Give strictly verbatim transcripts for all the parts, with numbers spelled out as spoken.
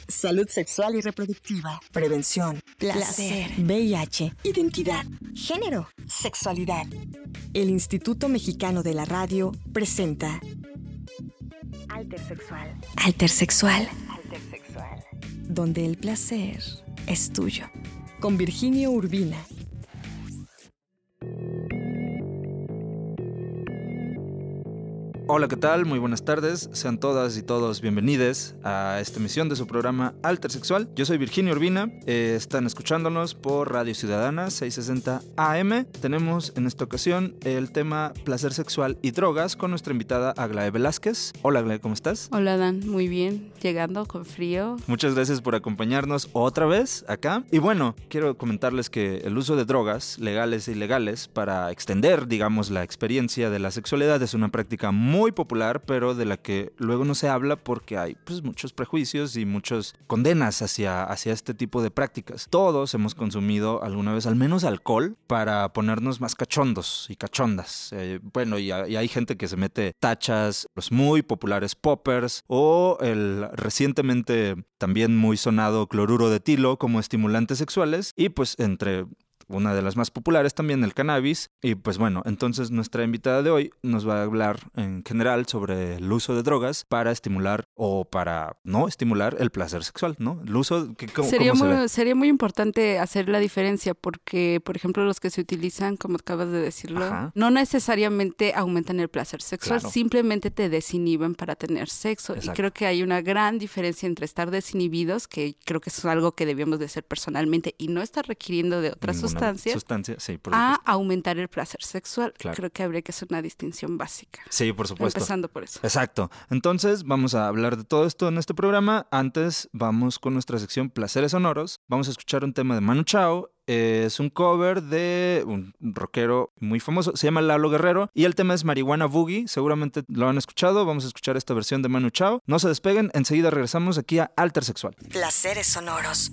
salud sexual y reproductiva, prevención, placer, V I H, identidad, género, sexualidad. El Instituto Mexicano de la Radio presenta Altersexual. Altersexual. Altersexual. Donde el placer es tuyo. Con Virginio Urbina. Hola, ¿qué tal? Muy buenas tardes. Sean todas y todos bienvenidos a esta emisión de su programa Altersexual. Yo soy Virginio Urbina. Eh, están escuchándonos por Radio Ciudadana seiscientos sesenta A M. Tenemos en esta ocasión el tema placer sexual y drogas con nuestra invitada Aglae Velázquez. Hola, Aglae, ¿cómo estás? Hola, Dan. Muy bien. Llegando con frío. Muchas gracias por acompañarnos otra vez acá. Y bueno, quiero comentarles que el uso de drogas legales e ilegales para extender, digamos, la experiencia de la sexualidad es una práctica muy muy popular, pero de la que luego no se habla porque hay pues, muchos prejuicios y muchas condenas hacia, hacia este tipo de prácticas. Todos hemos consumido alguna vez al menos alcohol para ponernos más cachondos y cachondas. Eh, bueno, y, y hay gente que se mete tachas, los muy populares poppers o el recientemente también muy sonado cloruro de etilo como estimulantes sexuales y pues entre... una de las más populares también, el cannabis. Y pues bueno, entonces nuestra invitada de hoy nos va a hablar en general sobre el uso de drogas para estimular o para no estimular el placer sexual, ¿no? El uso, ¿cómo, sería, cómo se muy, ve? sería muy importante hacer la diferencia porque, por ejemplo, los que se utilizan, como acabas de decirlo, Ajá. no necesariamente aumentan el placer sexual, claro. simplemente te desinhiben para tener sexo. Exacto. Y creo que hay una gran diferencia entre estar desinhibidos, que creo que es algo que debemos de hacer personalmente y no estar requiriendo de otras sustancias. Sustancia, sí, por a aumentar el placer sexual. Claro. Creo que habría que hacer una distinción básica. Sí, por supuesto. Empezando por eso. Exacto. Entonces, vamos a hablar de todo esto en este programa. Antes, vamos con nuestra sección Placeres Sonoros. Vamos a escuchar un tema de Manu Chao. Es un cover de un rockero muy famoso, se llama Lalo Guerrero y el tema es Marihuana Boogie, seguramente lo han escuchado. Vamos a escuchar esta versión de Manu Chao. No se despeguen, enseguida regresamos aquí a Altersexual. Placeres Sonoros.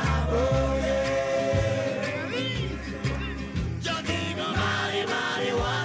Marihuana.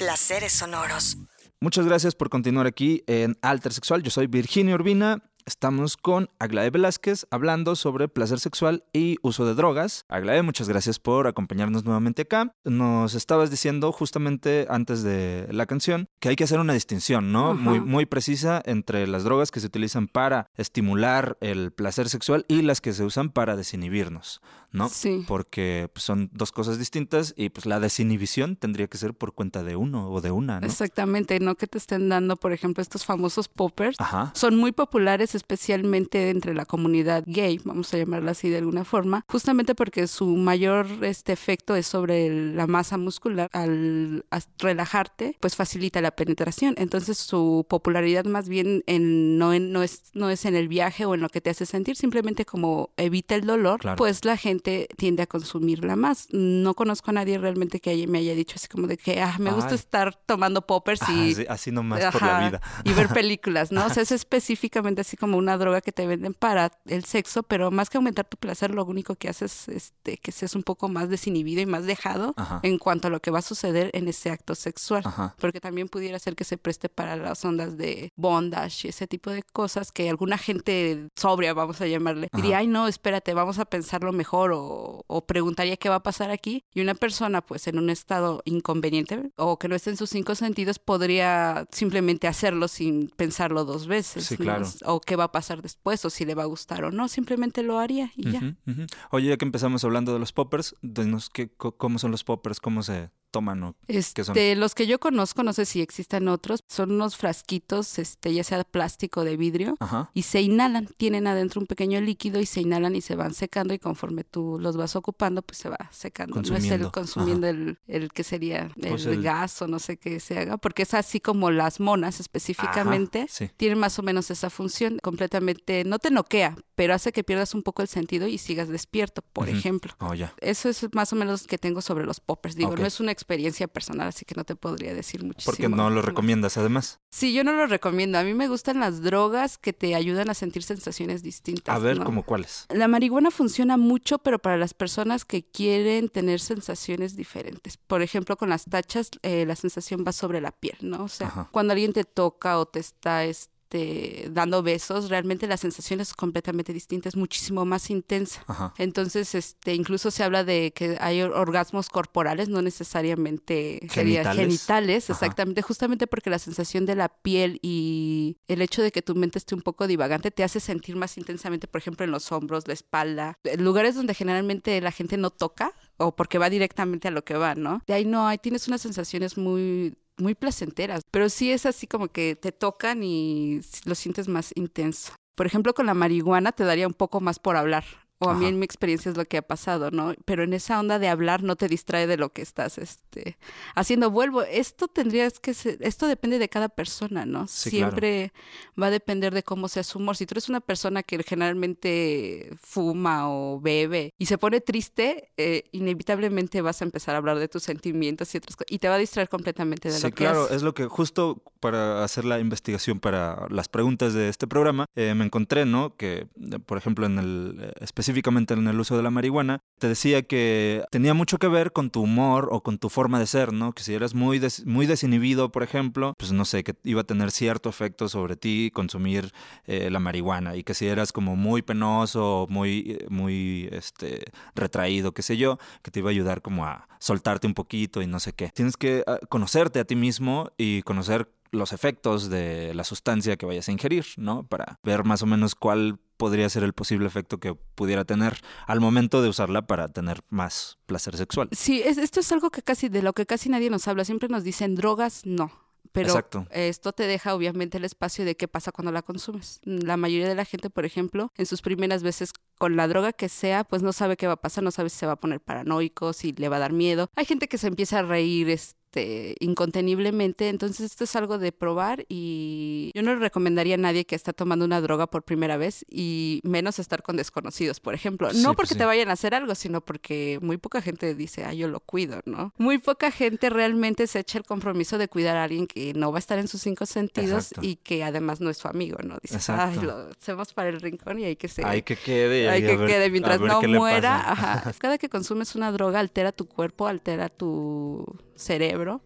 placeres sonoros. Muchas gracias por continuar aquí en Alter Sexual. Yo soy Virginia Urbina. Estamos con Aglaé Velázquez hablando sobre placer sexual y uso de drogas. Aglaé, muchas gracias por acompañarnos nuevamente acá. Nos estabas diciendo justamente antes de la canción que hay que hacer una distinción, ¿no? Muy, muy precisa entre las drogas que se utilizan para estimular el placer sexual y las que se usan para desinhibirnos, ¿no? Sí. Porque pues, son dos cosas distintas y pues la desinhibición tendría que ser por cuenta de uno o de una, ¿no? Exactamente, no que te estén dando, por ejemplo, estos famosos poppers. Ajá. Son muy populares especialmente entre la comunidad gay, vamos a llamarla así de alguna forma, justamente porque su mayor este efecto es sobre el, la masa muscular. Al relajarte, pues facilita la penetración. Entonces su popularidad más bien en, no, en, no, es, no es en el viaje o en lo que te hace sentir, simplemente como evita el dolor, claro. Pues la gente tiende a consumirla más. No conozco a nadie realmente que haya, me haya dicho así como de que ah, me Ay. gusta estar tomando poppers y... Ah, sí, así nomás ajá, por la vida. Y ver películas, ¿no? O sea, es específicamente así como una droga que te venden para el sexo, pero más que aumentar tu placer, lo único que hace es este, que seas un poco más desinhibido y más dejado Ajá. en cuanto a lo que va a suceder en ese acto sexual. Ajá. Porque también pudiera ser que se preste para las ondas de bondage y ese tipo de cosas que alguna gente sobria, vamos a llamarle, Ajá. diría, ay no, espérate, vamos a pensarlo mejor o, o preguntaría qué va a pasar aquí. Y una persona pues en un estado inconveniente o que no esté en sus cinco sentidos podría simplemente hacerlo sin pensarlo dos veces. Sí, ¿no? claro. O qué va a pasar después o si le va a gustar o no, simplemente lo haría y uh-huh, ya. Uh-huh. Oye, ya que empezamos hablando de los poppers, dinos qué, cómo son los poppers, cómo se toman o este, qué son. Los que yo conozco, no sé si existan otros, son unos frasquitos, este, ya sea de plástico, de vidrio, Ajá. y se inhalan, tienen adentro un pequeño líquido y se inhalan y se van secando y conforme tú los vas ocupando, pues se va secando. No es el consumiendo el, el que sería el, pues el gas o no sé qué se haga, porque es así como las monas específicamente, Ajá, sí. tienen más o menos esa función, completamente, no te noquea, pero hace que pierdas un poco el sentido y sigas despierto, por uh-huh. ejemplo. Oh, yeah. Eso es más o menos lo que tengo sobre los poppers. Digo, okay. no es una experiencia personal, así que no te podría decir muchísimo. Porque no lo recomiendas, además. Sí, yo no lo recomiendo. A mí me gustan las drogas que te ayudan a sentir sensaciones distintas. A ver, ¿no? ¿cómo cuáles? La marihuana funciona mucho, pero para las personas que quieren tener sensaciones diferentes. Por ejemplo, con las tachas, eh, la sensación va sobre la piel, ¿no? O sea, Ajá. cuando alguien te toca o te está... Este, dando besos, realmente la sensación es completamente distinta, es muchísimo más intensa. Ajá. Entonces, este, incluso se habla de que hay orgasmos corporales, no necesariamente genitales, genitales exactamente, justamente porque la sensación de la piel y el hecho de que tu mente esté un poco divagante te hace sentir más intensamente, por ejemplo, en los hombros, la espalda, lugares donde generalmente la gente no toca o porque va directamente a lo que va, ¿no? De ahí no, ahí tienes unas sensaciones muy... muy placenteras, pero sí es así como que te tocan y lo sientes más intenso. Por ejemplo, con la marihuana te daría un poco más por hablar. O a mí en mi experiencia es lo que ha pasado, ¿no? Pero en esa onda de hablar no te distrae de lo que estás este, haciendo. Vuelvo, esto tendrías que ser, esto depende de cada persona, ¿no? Sí, Siempre claro. va a depender de cómo sea su humor. Si tú eres una persona que generalmente fuma o bebe y se pone triste, eh, inevitablemente vas a empezar a hablar de tus sentimientos y otras cosas. Y te va a distraer completamente de sí, lo que claro, haces. Es lo que justo para hacer la investigación para las preguntas de este programa, eh, me encontré, ¿no? Que, por ejemplo, en el eh, específicamente en el uso de la marihuana, te decía que tenía mucho que ver con tu humor o con tu forma de ser, ¿no? Que si eras muy, des, muy desinhibido, por ejemplo, pues no sé, que iba a tener cierto efecto sobre ti consumir eh, la marihuana, y que si eras como muy penoso, muy, muy este, retraído, qué sé yo, que te iba a ayudar como a soltarte un poquito y no sé qué. Tienes que uh, conocerte a ti mismo y conocer los efectos de la sustancia que vayas a ingerir, ¿no? Para ver más o menos cuál podría ser el posible efecto que pudiera tener al momento de usarla para tener más placer sexual. Sí, es, esto es algo que casi de lo que casi nadie nos habla. Siempre nos dicen drogas, no. Pero Exacto. esto te deja obviamente el espacio de qué pasa cuando la consumes. La mayoría de la gente, por ejemplo, en sus primeras veces con la droga que sea, pues no sabe qué va a pasar, no sabe si se va a poner paranoico, si le va a dar miedo. Hay gente que se empieza a reír, este, inconteniblemente, entonces esto es algo de probar y yo no le recomendaría a nadie que está tomando una droga por primera vez y menos estar con desconocidos, por ejemplo. Sí, no porque pues sí. te vayan a hacer algo, sino porque muy poca gente dice, ah, yo lo cuido, ¿no? Muy poca gente realmente se echa el compromiso de cuidar a alguien que no va a estar en sus cinco sentidos. Exacto. Y que además no es su amigo, ¿no? Dices, ay, lo hacemos para el rincón y hay que se... Hay que quede. Hay que ver, quede mientras no muera. Ajá. Cada que consumes una droga altera tu cuerpo, altera tu cerebro. Ajá.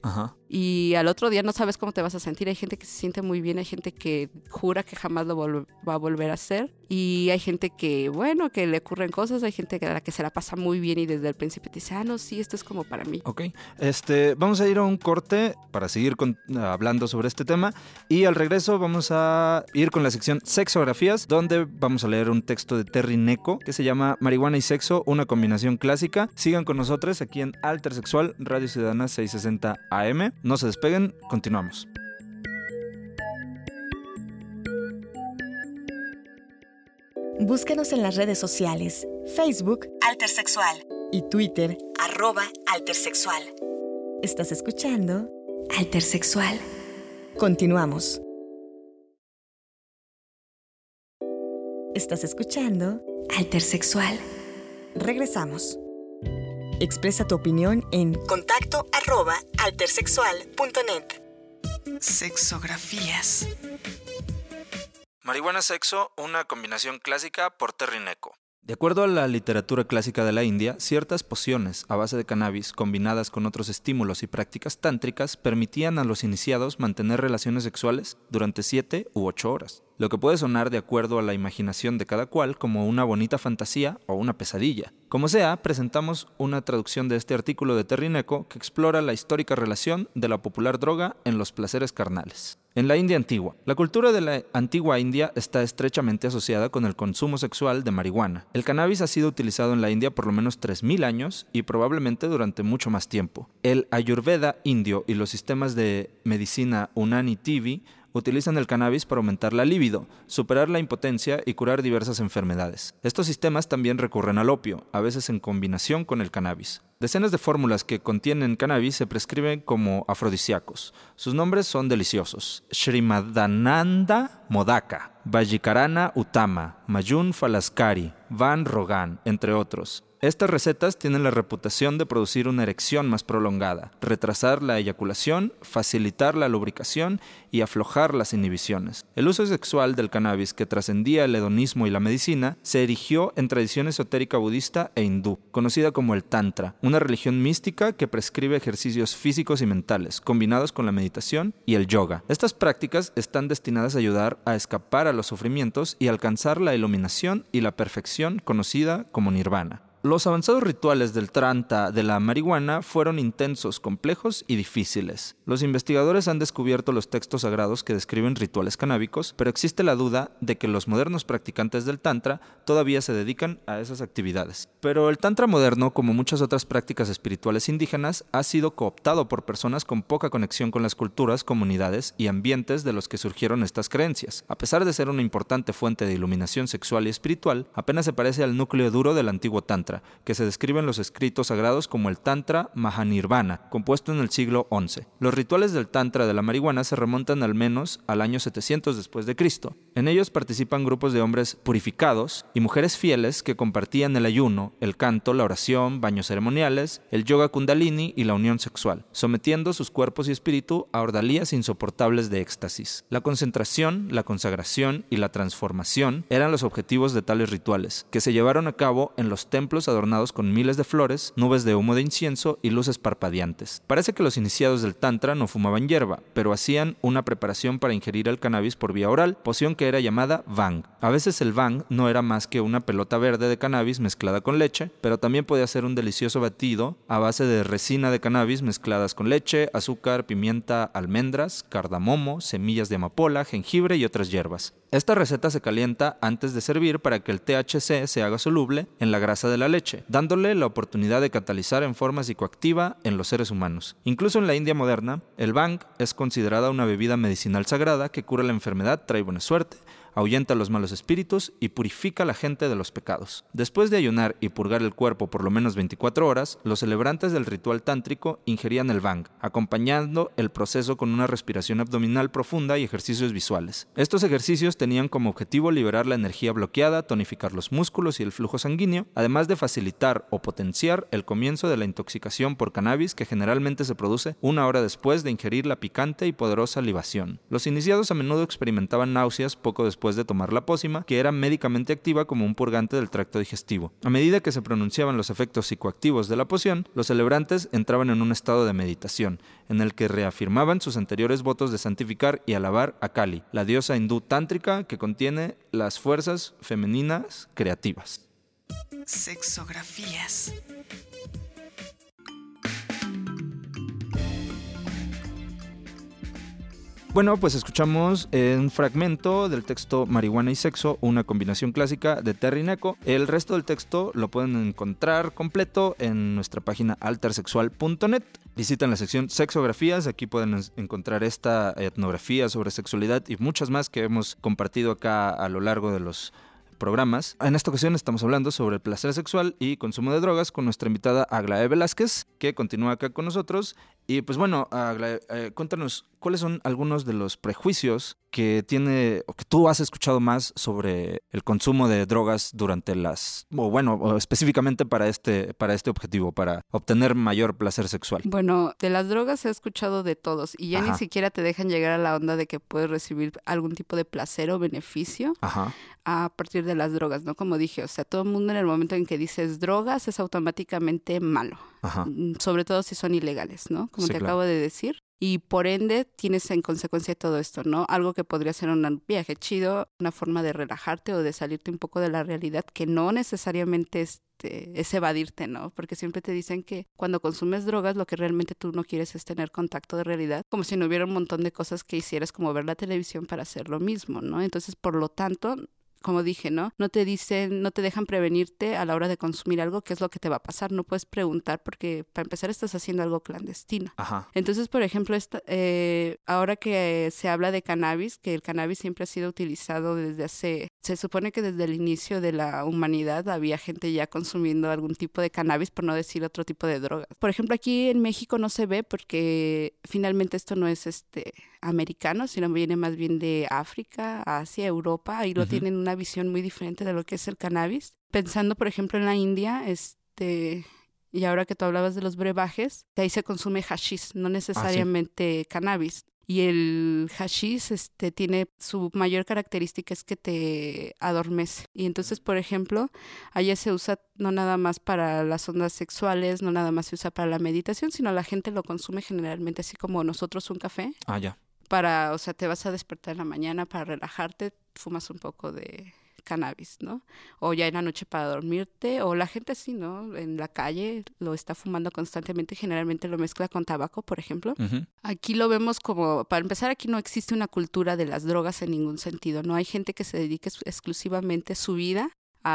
y al otro día no sabes cómo te vas a sentir. Hay gente que se siente muy bien, hay gente que jura que jamás lo vol- va a volver a hacer, y hay gente que, bueno, que le ocurren cosas, hay gente a la que se la pasa muy bien y desde el principio te dice, ah, no, sí, esto es como para mí. Ok, este, vamos a ir a un corte para seguir con, hablando sobre este tema, y al regreso vamos a ir con la sección Sexografías, donde vamos a leer un texto de Terry Neko que se llama Marihuana y Sexo, una combinación clásica. Sigan con nosotros aquí en Altersexual, Radio Ciudadana seiscientos sesenta A M. No se despeguen, continuamos. Búscanos en las redes sociales, Facebook, Altersexual, y Twitter, arroba Altersexual. ¿Estás escuchando? Altersexual. Continuamos. ¿Estás escuchando? Altersexual. Regresamos. Expresa tu opinión en contacto arroba altersexual punto net. Sexografías. Marihuana Sexo, una combinación clásica por Terry Neko. De acuerdo a la literatura clásica de la India, ciertas pociones a base de cannabis combinadas con otros estímulos y prácticas tántricas permitían a los iniciados mantener relaciones sexuales durante siete u ocho horas, lo que puede sonar de acuerdo a la imaginación de cada cual como una bonita fantasía o una pesadilla. Como sea, presentamos una traducción de este artículo de Terry Neko que explora la histórica relación de la popular droga en los placeres carnales. En la India antigua, la cultura de la antigua India está estrechamente asociada con el consumo sexual de marihuana. El cannabis ha sido utilizado en la India por lo menos tres mil años y probablemente durante mucho más tiempo. El Ayurveda indio y los sistemas de medicina Unani Tivi utilizan el cannabis para aumentar la libido, superar la impotencia y curar diversas enfermedades. Estos sistemas también recurren al opio, a veces en combinación con el cannabis. Decenas de fórmulas que contienen cannabis se prescriben como afrodisíacos. Sus nombres son deliciosos: Shrimadananda Modaka, Vajikarana Uttama, Mayun Falaskari, Van Rogan, entre otros. Estas recetas tienen la reputación de producir una erección más prolongada, retrasar la eyaculación, facilitar la lubricación y aflojar las inhibiciones. El uso sexual del cannabis, que trascendía el hedonismo y la medicina, se erigió en tradición esotérica budista e hindú, conocida como el Tantra, una religión mística que prescribe ejercicios físicos y mentales, combinados con la meditación y el yoga. Estas prácticas están destinadas a ayudar a escapar a los sufrimientos y alcanzar la iluminación y la perfección conocida como nirvana. Los avanzados rituales del tranta de la marihuana fueron intensos, complejos y difíciles. Los investigadores han descubierto los textos sagrados que describen rituales canábicos, pero existe la duda de que los modernos practicantes del tantra todavía se dedican a esas actividades. Pero el tantra moderno, como muchas otras prácticas espirituales indígenas, ha sido cooptado por personas con poca conexión con las culturas, comunidades y ambientes de los que surgieron estas creencias. A pesar de ser una importante fuente de iluminación sexual y espiritual, apenas se parece al núcleo duro del antiguo tantra, que se describe en los escritos sagrados como el Tantra Mahanirvana, compuesto en el siglo once. Los rituales del Tantra de la marihuana se remontan al menos al año setecientos después de Cristo. En ellos participan grupos de hombres purificados y mujeres fieles que compartían el ayuno, el canto, la oración, baños ceremoniales, el yoga kundalini y la unión sexual, sometiendo sus cuerpos y espíritu a ordalías insoportables de éxtasis. La concentración, la consagración y la transformación eran los objetivos de tales rituales, que se llevaron a cabo en los templos adornados con miles de flores, nubes de humo de incienso y luces parpadeantes. Parece que los iniciados del tantra no fumaban hierba, pero hacían una preparación para ingerir el cannabis por vía oral, poción que era llamada bhang. A veces el bhang no era más que una pelota verde de cannabis mezclada con leche, pero también podía ser un delicioso batido a base de resina de cannabis mezcladas con leche, azúcar, pimienta, almendras, cardamomo, semillas de amapola, jengibre y otras hierbas. Esta receta se calienta antes de servir para que el T H C se haga soluble en la grasa de la leche, dándole la oportunidad de catalizar en forma psicoactiva en los seres humanos. Incluso en la India moderna, el bhang es considerada una bebida medicinal sagrada que cura la enfermedad, trae buena suerte, ahuyenta los malos espíritus y purifica a la gente de los pecados. Después de ayunar y purgar el cuerpo por lo menos veinticuatro horas, los celebrantes del ritual tántrico ingerían el bhang, acompañando el proceso con una respiración abdominal profunda y ejercicios visuales. Estos ejercicios tenían como objetivo liberar la energía bloqueada, tonificar los músculos y el flujo sanguíneo, además de facilitar o potenciar el comienzo de la intoxicación por cannabis que generalmente se produce una hora después de ingerir la picante y poderosa libación. Los iniciados a menudo experimentaban náuseas poco después después de tomar la pócima, que era médicamente activa como un purgante del tracto digestivo. A medida que se pronunciaban los efectos psicoactivos de la poción, los celebrantes entraban en un estado de meditación, en el que reafirmaban sus anteriores votos de santificar y alabar a Kali, la diosa hindú tántrica que contiene las fuerzas femeninas creativas. Sexografías. Bueno, pues escuchamos un fragmento del texto Marihuana y Sexo, una combinación clásica de Terry Neko. El resto del texto lo pueden encontrar completo en nuestra página altersexual punto net. Visiten la sección Sexografías, aquí pueden encontrar esta etnografía sobre sexualidad y muchas más que hemos compartido acá a lo largo de los programas. En esta ocasión estamos hablando sobre el placer sexual y consumo de drogas con nuestra invitada Aglaé Velázquez, que continúa acá con nosotros. Y pues bueno, Aglaé, eh, cuéntanos, ¿cuáles son algunos de los prejuicios que tiene o que tú has escuchado más sobre el consumo de drogas durante las, o bueno, o específicamente para este, para este objetivo, para obtener mayor placer sexual? Bueno, de las drogas he escuchado de todos y ya Ajá. ni siquiera te dejan llegar a la onda de que puedes recibir algún tipo de placer o beneficio Ajá. a partir de las drogas, ¿no? Como dije, o sea, todo el mundo en el momento en que dices drogas es automáticamente malo, Ajá. sobre todo si son ilegales, ¿no? Como sí, te claro. acabo de decir. Y por ende tienes en consecuencia todo esto, ¿no? Algo que podría ser un viaje chido, una forma de relajarte o de salirte un poco de la realidad, que no necesariamente es, es evadirte, ¿no? Porque siempre te dicen que cuando consumes drogas lo que realmente tú no quieres es tener contacto de realidad, como si no hubiera un montón de cosas que hicieras como ver la televisión para hacer lo mismo, ¿no? Entonces, por lo tanto, como dije, ¿no? No te dicen, no te dejan prevenirte a la hora de consumir algo, qué es lo que te va a pasar. No puedes preguntar porque, para empezar, estás haciendo algo clandestino. Ajá. Entonces, por ejemplo, esta, eh, ahora que se habla de cannabis, que el cannabis siempre ha sido utilizado desde hace... Se supone que desde el inicio de la humanidad había gente ya consumiendo algún tipo de cannabis, por no decir otro tipo de drogas. Por ejemplo, aquí en México no se ve porque finalmente esto no es este americano, sino viene más bien de África, Asia, Europa. Ahí lo uh-huh. tienen una visión muy diferente de lo que es el cannabis. Pensando, por ejemplo, en la India, este... y ahora que tú hablabas de los brebajes, de ahí se consume hashish, no necesariamente ah, sí. cannabis. Y el hashish este, tiene su mayor característica es que te adormece. Y entonces, por ejemplo, allá se usa no nada más para las ondas sexuales, no nada más se usa para la meditación, sino la gente lo consume generalmente así como nosotros un café. Ah, ya. Para, o sea, te vas a despertar en la mañana para relajarte, fumas un poco de cannabis, ¿no? O ya en la noche para dormirte, o la gente así, ¿no? En la calle lo está fumando constantemente, generalmente lo mezcla con tabaco, por ejemplo. Uh-huh. Aquí lo vemos como, para empezar, aquí no existe una cultura de las drogas en ningún sentido, no hay gente que se dedique exclusivamente su vida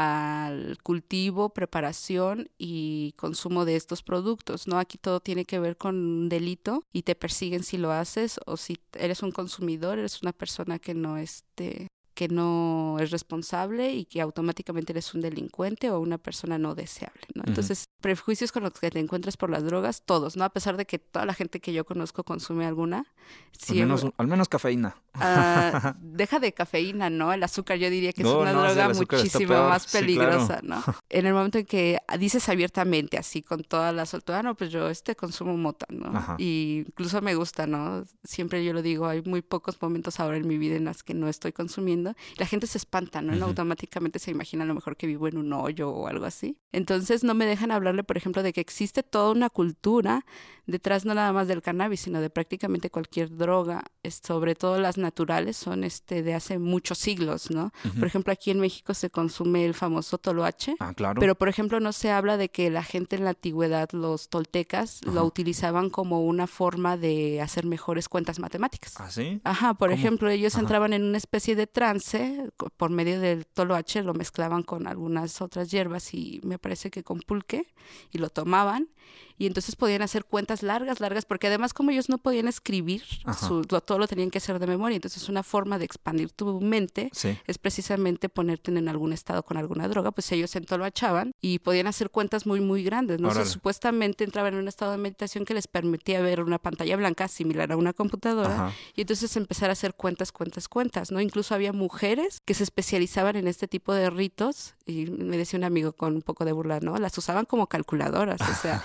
al cultivo, preparación y consumo de estos productos, ¿no? Aquí todo tiene que ver con un delito y te persiguen si lo haces o si eres un consumidor, eres una persona que no esté... que no es responsable y que automáticamente eres un delincuente o una persona no deseable, ¿no? Uh-huh. Entonces, prejuicios con los que te encuentras por las drogas, todos, ¿no? A pesar de que toda la gente que yo conozco consume alguna. Sí, al, menos, al menos cafeína. Uh, deja de cafeína, ¿no? El azúcar yo diría que es no, una no, droga sí, muchísimo más peligrosa, sí, claro. ¿no? En el momento en que dices abiertamente, así, con toda la soltura, no, pues yo este consumo mota, ¿no? Ajá. Y incluso me gusta, ¿no? Siempre yo lo digo, hay muy pocos momentos ahora en mi vida en las que no estoy consumiendo. La gente se espanta, ¿no? Uh-huh. Automáticamente se imagina a lo mejor que vivo en un hoyo o algo así. Entonces no me dejan hablarle, por ejemplo, de que existe toda una cultura detrás no nada más del cannabis, sino de prácticamente cualquier droga, sobre todo las naturales, son este de hace muchos siglos, ¿no? Uh-huh. Por ejemplo, aquí en México se consume el famoso toloache, ah, claro. pero por ejemplo no se habla de que la gente en la antigüedad, los toltecas, uh-huh. lo utilizaban como una forma de hacer mejores cuentas matemáticas. ¿Ah, sí? Ajá, por ¿Cómo? ejemplo, ellos Ajá. entraban en una especie de trance, por medio del toloache lo mezclaban con algunas otras hierbas y me parece que con pulque, y lo tomaban, y entonces podían hacer cuentas largas, largas, porque además como ellos no podían escribir, su, lo, todo lo tenían que hacer de memoria, entonces una forma de expandir tu mente sí. es precisamente ponerte en algún estado con alguna droga, pues ellos se entoloachaban y podían hacer cuentas muy, muy grandes, ¿no? O sea, supuestamente entraban en un estado de meditación que les permitía ver una pantalla blanca similar a una computadora, Ajá. y entonces empezar a hacer cuentas, cuentas, cuentas, ¿no? Incluso había mujeres que se especializaban en este tipo de ritos, y me decía un amigo con un poco de burla, ¿no? Las usaban como calculadoras, o sea,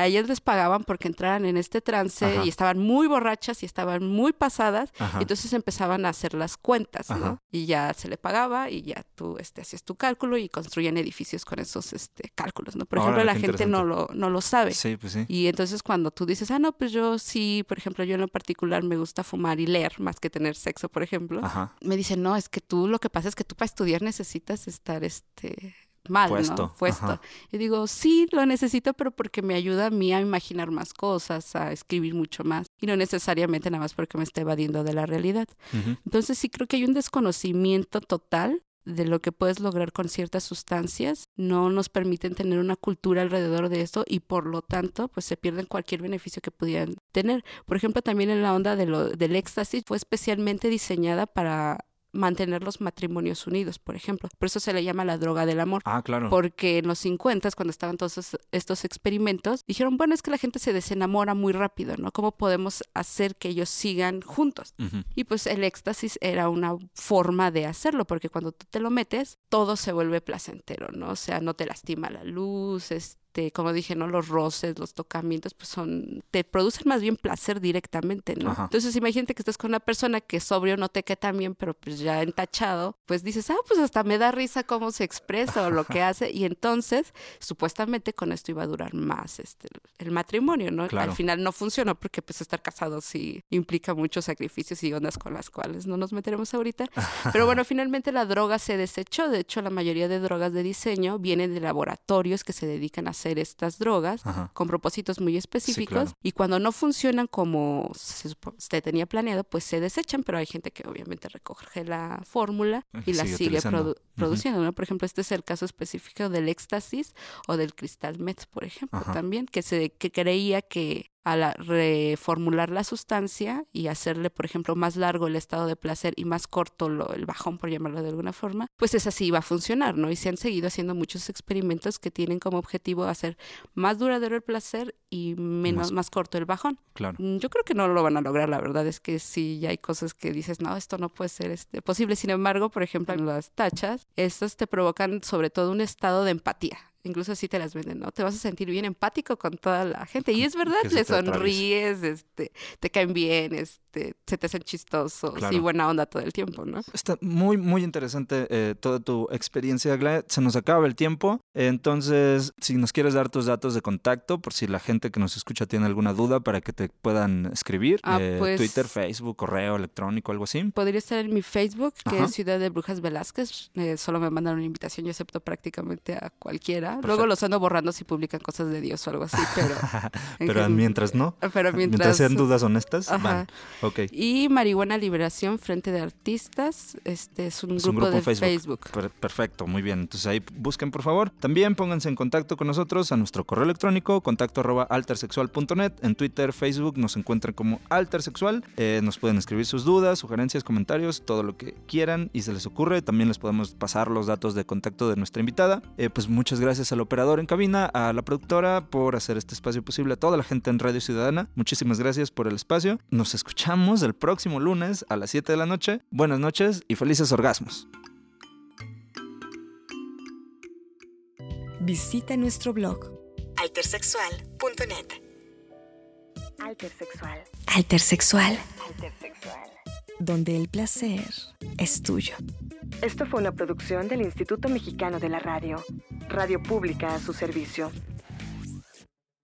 A ellas les pagaban porque entraran en este trance. Ajá. Y estaban muy borrachas y estaban muy pasadas. Ajá. Y entonces empezaban a hacer las cuentas, ¿no? Ajá. Y ya se le pagaba y ya tú este, hacías tu cálculo y construían edificios con esos este, cálculos, ¿no? Por ejemplo, Ahora, la gente no lo, no lo sabe. Sí, pues sí. Y entonces cuando tú dices, ah, no, pues yo sí, por ejemplo, yo en lo particular me gusta fumar y leer más que tener sexo, por ejemplo. Ajá. Me dicen, no, es que tú, lo que pasa es que tú para estudiar necesitas estar, este... mal, Puesto. ¿no? Puesto. Ajá. Y digo, sí, lo necesito, pero porque me ayuda a mí a imaginar más cosas, a escribir mucho más, y no necesariamente nada más porque me esté evadiendo de la realidad. Uh-huh. Entonces sí creo que hay un desconocimiento total de lo que puedes lograr con ciertas sustancias. No nos permiten tener una cultura alrededor de esto y por lo tanto pues se pierden cualquier beneficio que pudieran tener. Por ejemplo, también en la onda de lo, del éxtasis fue especialmente diseñada para mantener los matrimonios unidos, por ejemplo. Por eso se le llama la droga del amor. Ah, claro. Porque en los cincuenta, cuando estaban todos estos experimentos, dijeron, bueno, es que la gente se desenamora muy rápido, ¿no? ¿Cómo podemos hacer que ellos sigan juntos? Uh-huh. Y pues el éxtasis era una forma de hacerlo, porque cuando tú te lo metes, todo se vuelve placentero, ¿no? O sea, no te lastima la luz, es Este, como dije, ¿no? Los roces, los tocamientos, pues son, te producen más bien placer directamente, ¿no? Ajá. Entonces, imagínate que estás con una persona que sobrio no te queda tan bien, pero pues ya entachado, pues dices, ah, pues hasta me da risa cómo se expresa o lo que hace, y entonces, supuestamente con esto iba a durar más este, el matrimonio, ¿no? Claro. Al final no funcionó porque pues estar casados sí implica muchos sacrificios y ondas con las cuales no nos meteremos ahorita, pero bueno, finalmente la droga se desechó. De hecho, la mayoría de drogas de diseño vienen de laboratorios que se dedican a hacer estas drogas. Ajá. Con propósitos muy específicos. Sí, claro. Y cuando no funcionan como se, se tenía planeado, pues se desechan, pero hay gente que obviamente recoge la fórmula y la sigue, sigue produ- uh-huh. produciendo, ¿no? Por ejemplo, este es el caso específico del éxtasis o del cristal meth, por ejemplo, Ajá. también, que se que creía que al reformular la sustancia y hacerle, por ejemplo, más largo el estado de placer y más corto lo, el bajón, por llamarlo de alguna forma, pues es así, va a funcionar, ¿no? Y se han seguido haciendo muchos experimentos que tienen como objetivo hacer más duradero el placer y menos, más, más corto el bajón. Claro. Yo creo que no lo van a lograr, la verdad es que sí, ya hay cosas que dices, no, esto no puede ser este, posible. Sin embargo, por ejemplo, en las tachas, estas te provocan sobre todo un estado de empatía. Incluso así te las venden, ¿no? Te vas a sentir bien empático con toda la gente. Y es verdad, le sonríes, este, te caen bien, este, se te hacen chistosos claro. y buena onda todo el tiempo, ¿no? Está muy, muy interesante eh, toda tu experiencia, Aglaé. Se nos acaba el tiempo. Entonces, si nos quieres dar tus datos de contacto, por si la gente que nos escucha tiene alguna duda para que te puedan escribir. Ah, eh, pues, Twitter, Facebook, correo electrónico, algo así. Podría estar en mi Facebook, que Ajá. es Ciudad de Brujas Velázquez. Eh, solo me mandan una invitación, yo acepto prácticamente a cualquiera. Perfecto. Luego los ando borrando si publican cosas de Dios o algo así, pero... pero en, mientras no. Pero mientras... mientras sean dudas honestas, Ajá. van. Okay. Y Marihuana Liberación Frente de Artistas, este es un, es grupo, un grupo de Facebook. Facebook. Per- perfecto, muy bien. Entonces ahí busquen, por favor. También pónganse en contacto con nosotros a nuestro correo electrónico, contacto arroba altersexual punto net. En Twitter, Facebook nos encuentran como Altersexual. Eh, nos pueden escribir sus dudas, sugerencias, comentarios, todo lo que quieran y se les ocurre. También les podemos pasar los datos de contacto de nuestra invitada. Eh, pues muchas gracias al operador en cabina, a la productora por hacer este espacio posible, a toda la gente en Radio Ciudadana. Muchísimas gracias por el espacio. Nos escuchamos el próximo lunes a las siete de la noche. Buenas noches y felices orgasmos. Visita nuestro blog altersexual punto net. Altersexual. Altersexual. Altersexual. Donde el placer es tuyo. Esto fue una producción del Instituto Mexicano de la Radio. Radio pública a su servicio.